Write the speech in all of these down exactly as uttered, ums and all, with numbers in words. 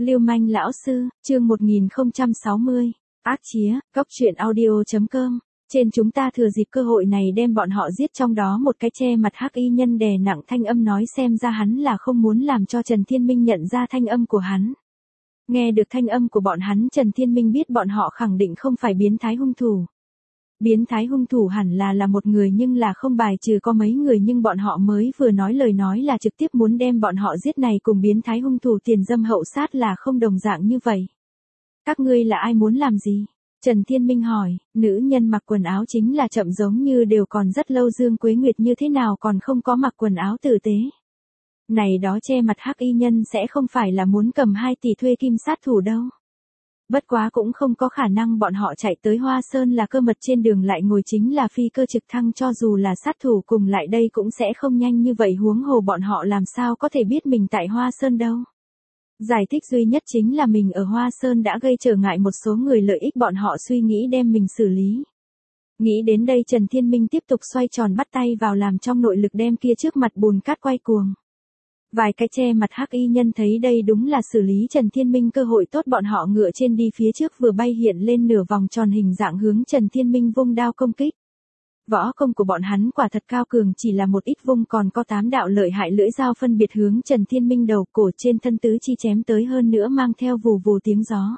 Lưu manh lão sư, chương một nghìn không trăm sáu mươi. Ác chía, cóc truyện audio chấm com. Trên chúng ta thừa dịp cơ hội này đem bọn họ giết, trong đó một cái che mặt hắc y nhân đè nặng thanh âm nói xem ra hắn là không muốn làm cho Trần Thiên Minh nhận ra thanh âm của hắn. Nghe được thanh âm của bọn hắn, Trần Thiên Minh biết bọn họ khẳng định không phải biến thái hung thủ. Biến thái hung thủ hẳn là là một người, nhưng là không bài trừ có mấy người, nhưng bọn họ mới vừa nói lời nói là trực tiếp muốn đem bọn họ giết này cùng biến thái hung thủ tiền dâm hậu sát là không đồng dạng như vậy. Các ngươi là ai, muốn làm gì? Trần Thiên Minh hỏi. Nữ nhân mặc quần áo chính là chậm giống như đều còn rất lâu, Dương Quế Nguyệt như thế nào còn không có mặc quần áo tử tế. Này đó che mặt hắc y nhân sẽ không phải là muốn cầm hai tỷ thuê kim sát thủ đâu. Bất quá cũng không có khả năng, bọn họ chạy tới Hoa Sơn là cơ mật, trên đường lại ngồi chính là phi cơ trực thăng, cho dù là sát thủ cùng lại đây cũng sẽ không nhanh như vậy, huống hồ bọn họ làm sao có thể biết mình tại Hoa Sơn đâu. Giải thích duy nhất chính là mình ở Hoa Sơn đã gây trở ngại một số người lợi ích, bọn họ suy nghĩ đem mình xử lý. Nghĩ đến đây, Trần Thiên Minh tiếp tục xoay tròn bắt tay vào làm, trong nội lực đem kia trước mặt bùn cát quay cuồng. Vài cái che mặt hắc y nhân thấy đây đúng là xử lý Trần Thiên Minh cơ hội tốt, bọn họ ngựa trên đi phía trước, vừa bay hiện lên nửa vòng tròn hình dạng hướng Trần Thiên Minh vung đao công kích. Võ công của bọn hắn quả thật cao cường, chỉ là một ít vung còn có tám đạo lợi hại lưỡi dao phân biệt hướng Trần Thiên Minh đầu, cổ, trên thân tứ chi chém tới, hơn nữa mang theo vù vù tiếng gió.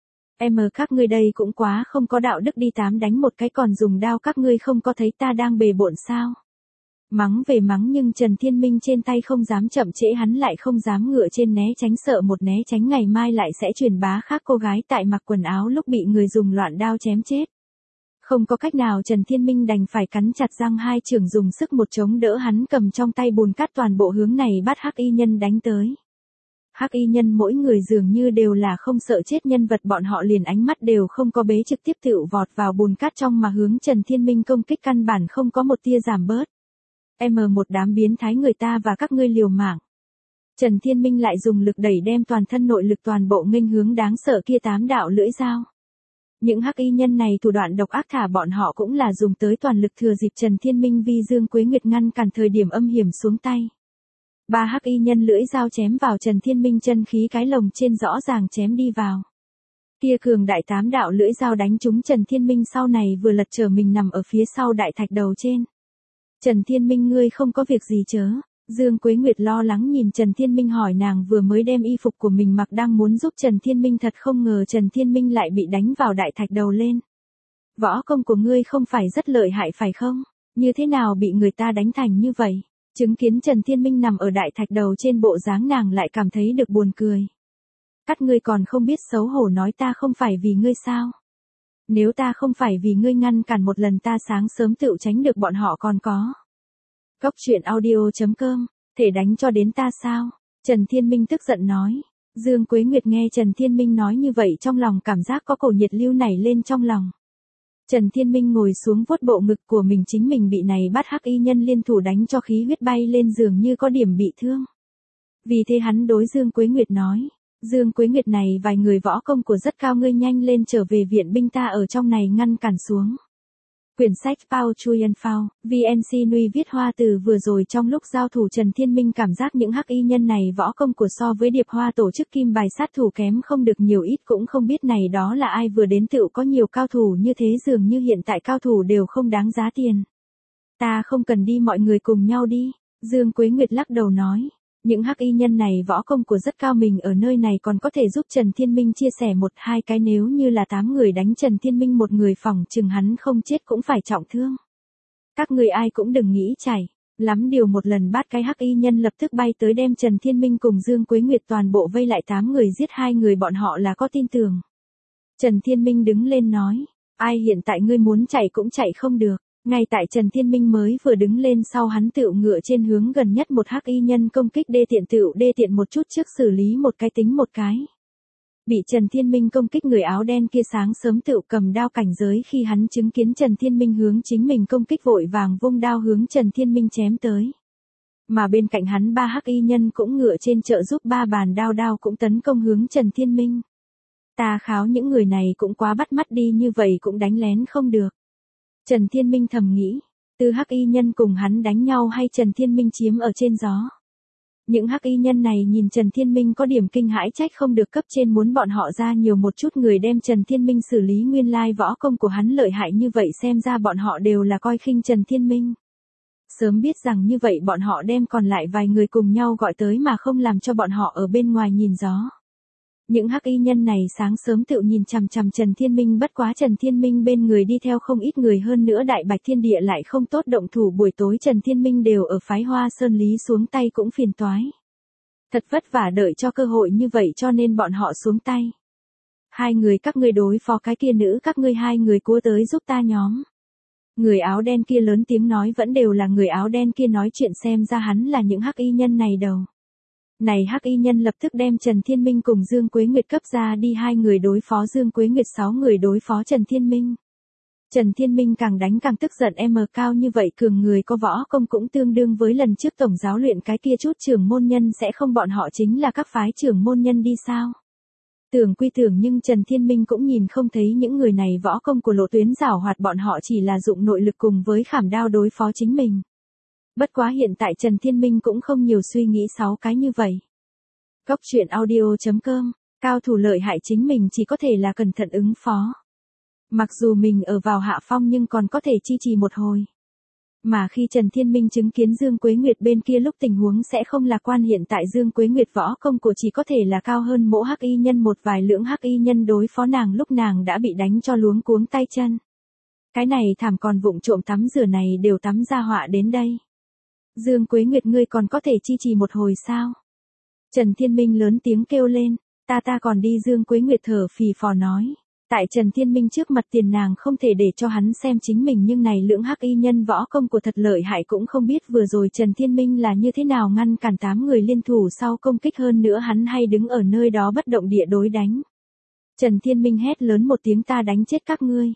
Em các ngươi đây cũng quá không có đạo đức đi, tám đánh một cái còn dùng đao, các ngươi không có thấy ta đang bề bộn sao? Mắng về mắng, nhưng Trần Thiên Minh trên tay không dám chậm trễ, hắn lại không dám ngựa trên né tránh, sợ một né tránh ngày mai lại sẽ truyền bá khác cô gái tại mặc quần áo lúc bị người dùng loạn đao chém chết. Không có cách nào, Trần Thiên Minh đành phải cắn chặt răng, hai chưởng dùng sức một chống đỡ, hắn cầm trong tay bùn cát toàn bộ hướng này bắt hắc y nhân đánh tới. Hắc y nhân mỗi người dường như đều là không sợ chết nhân vật, bọn họ liền ánh mắt đều không có bế, trực tiếp tựu vọt vào bùn cát trong mà hướng Trần Thiên Minh công kích, căn bản không có một tia giảm bớt. Em một đám biến thái, người ta và các ngươi liều mạng. Trần Thiên Minh lại dùng lực đẩy, đem toàn thân nội lực toàn bộ nghênh hướng đáng sợ kia tám đạo lưỡi dao. Những hắc y nhân này thủ đoạn độc ác, thả bọn họ cũng là dùng tới toàn lực, thừa dịp Trần Thiên Minh vi Dương Quế Nguyệt ngăn cản thời điểm âm hiểm xuống tay. Ba hắc y nhân lưỡi dao chém vào Trần Thiên Minh chân khí cái lồng trên, rõ ràng chém đi vào. Kia cường đại tám đạo lưỡi dao đánh trúng Trần Thiên Minh, sau này vừa lật trở mình nằm ở phía sau đại thạch đầu trên. Trần Thiên Minh, ngươi không có việc gì chớ? Dương Quế Nguyệt lo lắng nhìn Trần Thiên Minh hỏi, nàng vừa mới đem y phục của mình mặc đang muốn giúp Trần Thiên Minh, thật không ngờ Trần Thiên Minh lại bị đánh vào đại thạch đầu lên. Võ công của ngươi không phải rất lợi hại phải không? Như thế nào bị người ta đánh thành như vậy? Chứng kiến Trần Thiên Minh nằm ở đại thạch đầu trên bộ dáng, nàng lại cảm thấy được buồn cười. Các ngươi còn không biết xấu hổ, nói ta không phải vì ngươi sao? Nếu ta không phải vì ngươi ngăn cản một lần, ta sáng sớm tựu tránh được bọn họ còn có. Cóc truyện audio chấm com, thể đánh cho đến ta sao? Trần Thiên Minh tức giận nói. Dương Quế Nguyệt nghe Trần Thiên Minh nói như vậy, trong lòng cảm giác có cổ nhiệt lưu nảy lên trong lòng. Trần Thiên Minh ngồi xuống vuốt bộ ngực của mình, chính mình bị này bắt hắc y nhân liên thủ đánh cho khí huyết bay lên, dường như có điểm bị thương. Vì thế hắn đối Dương Quế Nguyệt nói. Dương Quế Nguyệt, này vài người võ công của rất cao, ngươi nhanh lên trở về viện binh, ta ở trong này ngăn cản xuống. Quyển sách Pao Chuyen Phao, vê en xê Nui viết hoa từ vừa rồi trong lúc giao thủ, Trần Thiên Minh cảm giác những hắc y nhân này võ công của so với Điệp Hoa tổ chức kim bài sát thủ kém không được nhiều ít, cũng không biết này đó là ai vừa đến tựu có nhiều cao thủ như thế, dường như hiện tại cao thủ đều không đáng giá tiền. Ta không cần đi, mọi người cùng nhau đi. Dương Quế Nguyệt lắc đầu nói. Những hắc y nhân này võ công của rất cao, mình ở nơi này còn có thể giúp Trần Thiên Minh chia sẻ một hai cái, nếu như là tám người đánh Trần Thiên Minh một người, phòng chừng hắn không chết cũng phải trọng thương. Các người ai cũng đừng nghĩ chảy, lắm điều một lần bắt cái hắc y nhân lập tức bay tới đem Trần Thiên Minh cùng Dương Quế Nguyệt toàn bộ vây lại, tám người giết hai người, bọn họ là có tin tưởng. Trần Thiên Minh đứng lên nói, ai hiện tại ngươi muốn chạy cũng chạy không được. Ngay tại Trần Thiên Minh mới vừa đứng lên, sau hắn tựu ngựa trên hướng gần nhất một hắc y nhân công kích, đê tiện tựu đê tiện một chút trước xử lý một cái tính một cái. Bị Trần Thiên Minh công kích người áo đen kia sáng sớm tựu cầm đao cảnh giới, khi hắn chứng kiến Trần Thiên Minh hướng chính mình công kích, vội vàng vung đao hướng Trần Thiên Minh chém tới. Mà bên cạnh hắn ba hắc y nhân cũng ngựa trên trợ giúp, ba bàn đao đao cũng tấn công hướng Trần Thiên Minh. Ta kháo, những người này cũng quá bắt mắt đi, như vậy cũng đánh lén không được. Trần Thiên Minh thầm nghĩ, từ hắc y nhân cùng hắn đánh nhau hay Trần Thiên Minh chiếm ở trên gió. Những hắc y nhân này nhìn Trần Thiên Minh có điểm kinh hãi, trách không được cấp trên muốn bọn họ ra nhiều một chút người đem Trần Thiên Minh xử lý, nguyên lai võ công của hắn lợi hại như vậy, xem ra bọn họ đều là coi khinh Trần Thiên Minh. Sớm biết rằng như vậy bọn họ đem còn lại vài người cùng nhau gọi tới mà không làm cho bọn họ ở bên ngoài nhìn gió. Những hắc y nhân này sáng sớm tự nhìn chằm chằm Trần Thiên Minh, bất quá Trần Thiên Minh bên người đi theo không ít người, hơn nữa Đại Bạch Thiên Địa lại không tốt động thủ, buổi tối Trần Thiên Minh đều ở phái Hoa Sơn Lý xuống tay cũng phiền toái. Thật vất vả đợi cho cơ hội như vậy cho nên bọn họ xuống tay. Hai người các ngươi đối phó cái kia nữ, các ngươi hai người cua tới giúp ta nhóm. Người áo đen kia lớn tiếng nói, vẫn đều là người áo đen kia nói chuyện, xem ra hắn là những hắc y nhân này đầu. Này hắc y nhân lập tức đem Trần Thiên Minh cùng Dương Quế Nguyệt cấp ra đi, hai người đối phó Dương Quế Nguyệt, sáu người đối phó Trần Thiên Minh. Trần Thiên Minh càng đánh càng tức giận, em cao như vậy cường người có võ công cũng tương đương với lần trước tổng giáo luyện cái kia chút trưởng môn nhân, sẽ không bọn họ chính là các phái trưởng môn nhân đi sao? Tưởng quy tưởng, nhưng Trần Thiên Minh cũng nhìn không thấy những người này võ công của lộ tuyến giảo hoạt, bọn họ chỉ là dụng nội lực cùng với khảm đao đối phó chính mình. Bất quá hiện tại Trần Thiên Minh cũng không nhiều suy nghĩ sáu cái như vậy. Cốc truyện audio chấm com, cao thủ lợi hại chính mình chỉ có thể là cẩn thận ứng phó. Mặc dù mình ở vào hạ phong nhưng còn có thể chi trì một hồi. Mà khi Trần Thiên Minh chứng kiến Dương Quế Nguyệt bên kia lúc tình huống sẽ không lạc quan, hiện tại Dương Quế Nguyệt võ công của chỉ có thể là cao hơn mỗi hắc y nhân một vài lượng, hắc y nhân đối phó nàng lúc nàng đã bị đánh cho luống cuống tay chân. Cái này thảm, còn vụng trộm tắm rửa này đều tắm ra họa đến đây. Dương Quế Nguyệt, ngươi còn có thể chi trì một hồi sao? Trần Thiên Minh lớn tiếng kêu lên, ta ta còn đi. Dương Quế Nguyệt thở phì phò nói. Tại Trần Thiên Minh trước mặt tiền nàng không thể để cho hắn xem chính mình, nhưng này lưỡng hắc y nhân võ công của thật lợi hại, cũng không biết vừa rồi Trần Thiên Minh là như thế nào ngăn cản tám người liên thủ sau công kích, hơn nữa hắn hay đứng ở nơi đó bất động địa đối đánh. Trần Thiên Minh hét lớn một tiếng, ta đánh chết các ngươi.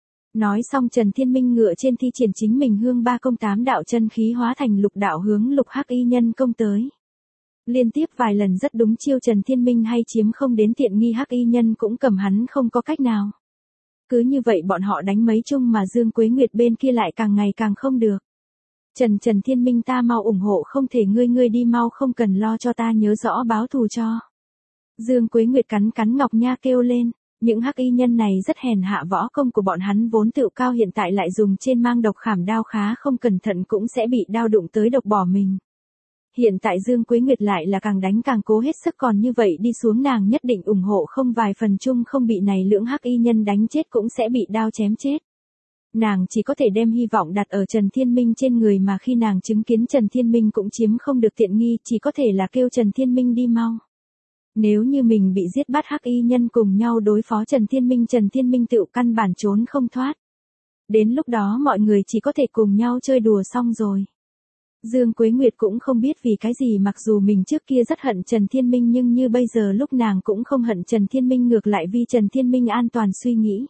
Nói xong Trần Thiên Minh ngựa trên thi triển chính mình hương ba công tám đạo chân khí hóa thành lục đạo hướng lục hắc y nhân công tới. Liên tiếp vài lần rất đúng chiêu, Trần Thiên Minh hay chiếm không đến tiện nghi, hắc y nhân cũng cầm hắn không có cách nào. Cứ như vậy bọn họ đánh mấy chung mà Dương Quế Nguyệt bên kia lại càng ngày càng không được. Trần Trần Thiên Minh, ta mau ủng hộ, không thể ngươi ngươi đi mau, không cần lo cho ta, nhớ rõ báo thù cho. Dương Quế Nguyệt cắn cắn ngọc nha kêu lên, những hắc y nhân này rất hèn hạ, võ công của bọn hắn vốn tự cao, hiện tại lại dùng trên mang độc khảm đao, khá không cẩn thận cũng sẽ bị đao đụng tới độc bỏ mình. Hiện tại Dương Quế Nguyệt lại là càng đánh càng cố hết sức, còn như vậy đi xuống nàng nhất định ủng hộ không vài phần chung không bị này lưỡng hắc y nhân đánh chết cũng sẽ bị đao chém chết. Nàng chỉ có thể đem hy vọng đặt ở Trần Thiên Minh trên người, mà khi nàng chứng kiến Trần Thiên Minh cũng chiếm không được tiện nghi, chỉ có thể là kêu Trần Thiên Minh đi mau. Nếu như mình bị giết, bắt hắc y nhân cùng nhau đối phó Trần Thiên Minh, Trần Thiên Minh tự căn bản trốn không thoát. Đến lúc đó mọi người chỉ có thể cùng nhau chơi đùa xong rồi. Dương Quế Nguyệt cũng không biết vì cái gì, mặc dù mình trước kia rất hận Trần Thiên Minh nhưng như bây giờ lúc nàng cũng không hận Trần Thiên Minh, ngược lại vì Trần Thiên Minh an toàn suy nghĩ.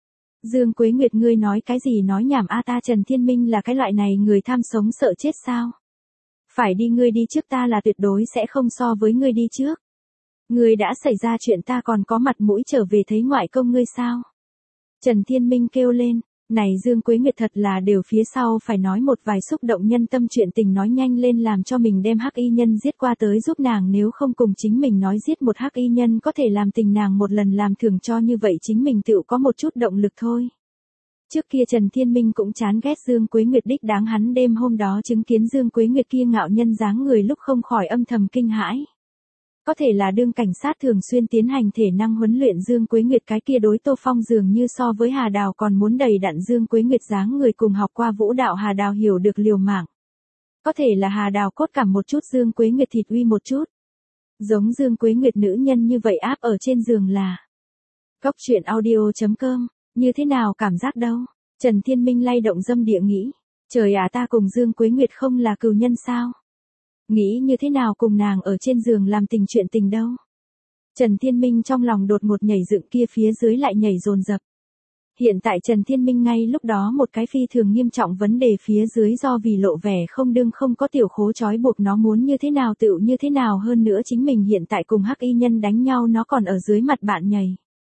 Dương Quế Nguyệt, ngươi nói cái gì nói nhảm a, ta Trần Thiên Minh là cái loại này người tham sống sợ chết sao? Phải đi, ngươi đi trước, ta là tuyệt đối sẽ không so với ngươi đi trước. Ngươi đã xảy ra chuyện ta còn có mặt mũi trở về thấy ngoại công ngươi sao? Trần Thiên Minh kêu lên. Này Dương Quế Nguyệt thật là đều phía sau phải nói một vài xúc động nhân tâm chuyện tình, nói nhanh lên làm cho mình đem hắc y nhân giết qua tới giúp nàng, nếu không cùng chính mình nói giết một hắc y nhân có thể làm tình nàng một lần làm thưởng cho, như vậy chính mình tự có một chút động lực thôi. Trước kia Trần Thiên Minh cũng chán ghét Dương Quế Nguyệt đích đáng, hắn đêm hôm đó chứng kiến Dương Quế Nguyệt kia ngạo nhân dáng người lúc không khỏi âm thầm kinh hãi. Có thể là đương cảnh sát thường xuyên tiến hành thể năng huấn luyện, Dương Quế Nguyệt cái kia đối Tô Phong dường như so với Hà Đào còn muốn đầy đặn. Dương Quế Nguyệt dáng người cùng học qua vũ đạo Hà Đào hiểu được liều mạng. Có thể là Hà Đào cốt cảm một chút, Dương Quế Nguyệt thịt uy một chút. Giống Dương Quế Nguyệt nữ nhân như vậy áp ở trên giường là. Cốc truyện audio chấm com, như thế nào cảm giác đâu? Trần Thiên Minh lay động dâm địa nghĩ. Trời ạ, ta cùng Dương Quế Nguyệt không là cừu nhân sao? Nghĩ như thế nào cùng nàng ở trên giường làm tình chuyện tình đâu. Trần Thiên Minh trong lòng đột ngột nhảy dựng, kia phía dưới lại nhảy dồn dập. Hiện tại Trần Thiên Minh ngay lúc đó một cái phi thường nghiêm trọng vấn đề phía dưới, do vì lộ vẻ không đương không có tiểu khố trói buộc, nó muốn như thế nào tựu như thế nào, hơn nữa chính mình hiện tại cùng hắc y nhân đánh nhau nó còn ở dưới mặt bạn nhảy.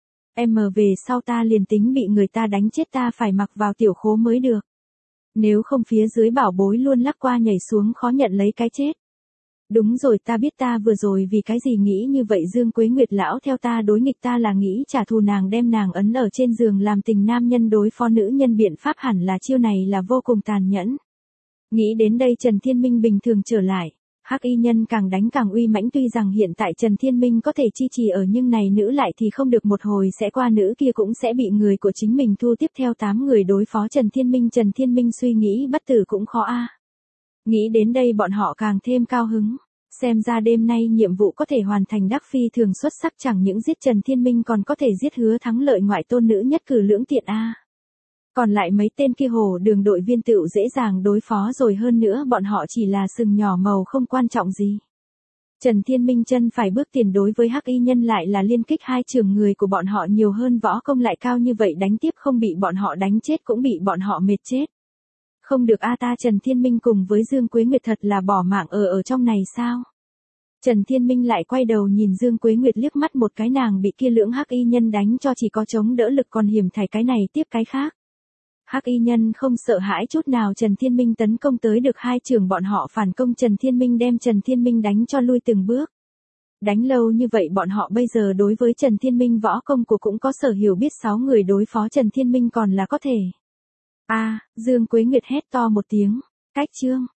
Em về sau ta liền tính bị người ta đánh chết ta phải mặc vào tiểu khố mới được. Nếu không phía dưới bảo bối luôn lắc qua nhảy xuống khó nhận lấy cái chết. Đúng rồi, ta biết ta vừa rồi vì cái gì nghĩ như vậy. Dương Quế Nguyệt lão theo ta đối nghịch, ta là nghĩ trả thù nàng, đem nàng ấn ở trên giường làm tình nam nhân đối phó nữ nhân, biện pháp hẳn là chiêu này là vô cùng tàn nhẫn. Nghĩ đến đây Trần Thiên Minh bình thường trở lại. Hắc y nhân càng đánh càng uy mãnh, tuy rằng hiện tại Trần Thiên Minh có thể chi trì ở, nhưng này nữ lại thì không được, một hồi sẽ qua nữ kia cũng sẽ bị người của chính mình thu tiếp theo tám người đối phó Trần Thiên Minh. Trần Thiên Minh suy nghĩ bất tử cũng khó a. Nghĩ đến đây bọn họ càng thêm cao hứng. Xem ra đêm nay nhiệm vụ có thể hoàn thành đắc phi thường xuất sắc, chẳng những giết Trần Thiên Minh còn có thể giết Hứa Thắng Lợi ngoại tôn nữ nhất cử lưỡng tiện a. Còn lại mấy tên kia hồ đường đội viên tựu dễ dàng đối phó rồi, hơn nữa bọn họ chỉ là sừng nhỏ màu không quan trọng gì. Trần Thiên Minh chân phải bước tiền đối với hắc y nhân lại là liên kích hai trường, người của bọn họ nhiều hơn, võ công lại cao như vậy, đánh tiếp không bị bọn họ đánh chết cũng bị bọn họ mệt chết. Không được a, ta Trần Thiên Minh cùng với Dương Quế Nguyệt thật là bỏ mạng ở ở trong này sao? Trần Thiên Minh lại quay đầu nhìn Dương Quế Nguyệt liếc mắt một cái, nàng bị kia lưỡng hắc y nhân đánh cho chỉ có chống đỡ lực, còn hiểm thải cái này tiếp cái khác. Hắc y nhân không sợ hãi chút nào, Trần Thiên Minh tấn công tới được hai trường, bọn họ phản công, Trần Thiên Minh đem Trần Thiên Minh đánh cho lui từng bước. Đánh lâu như vậy bọn họ bây giờ đối với Trần Thiên Minh võ công của cũng có sở hiểu biết, sáu người đối phó Trần Thiên Minh còn là có thể. A, Dương Quế Nguyệt hét to một tiếng, cách chương.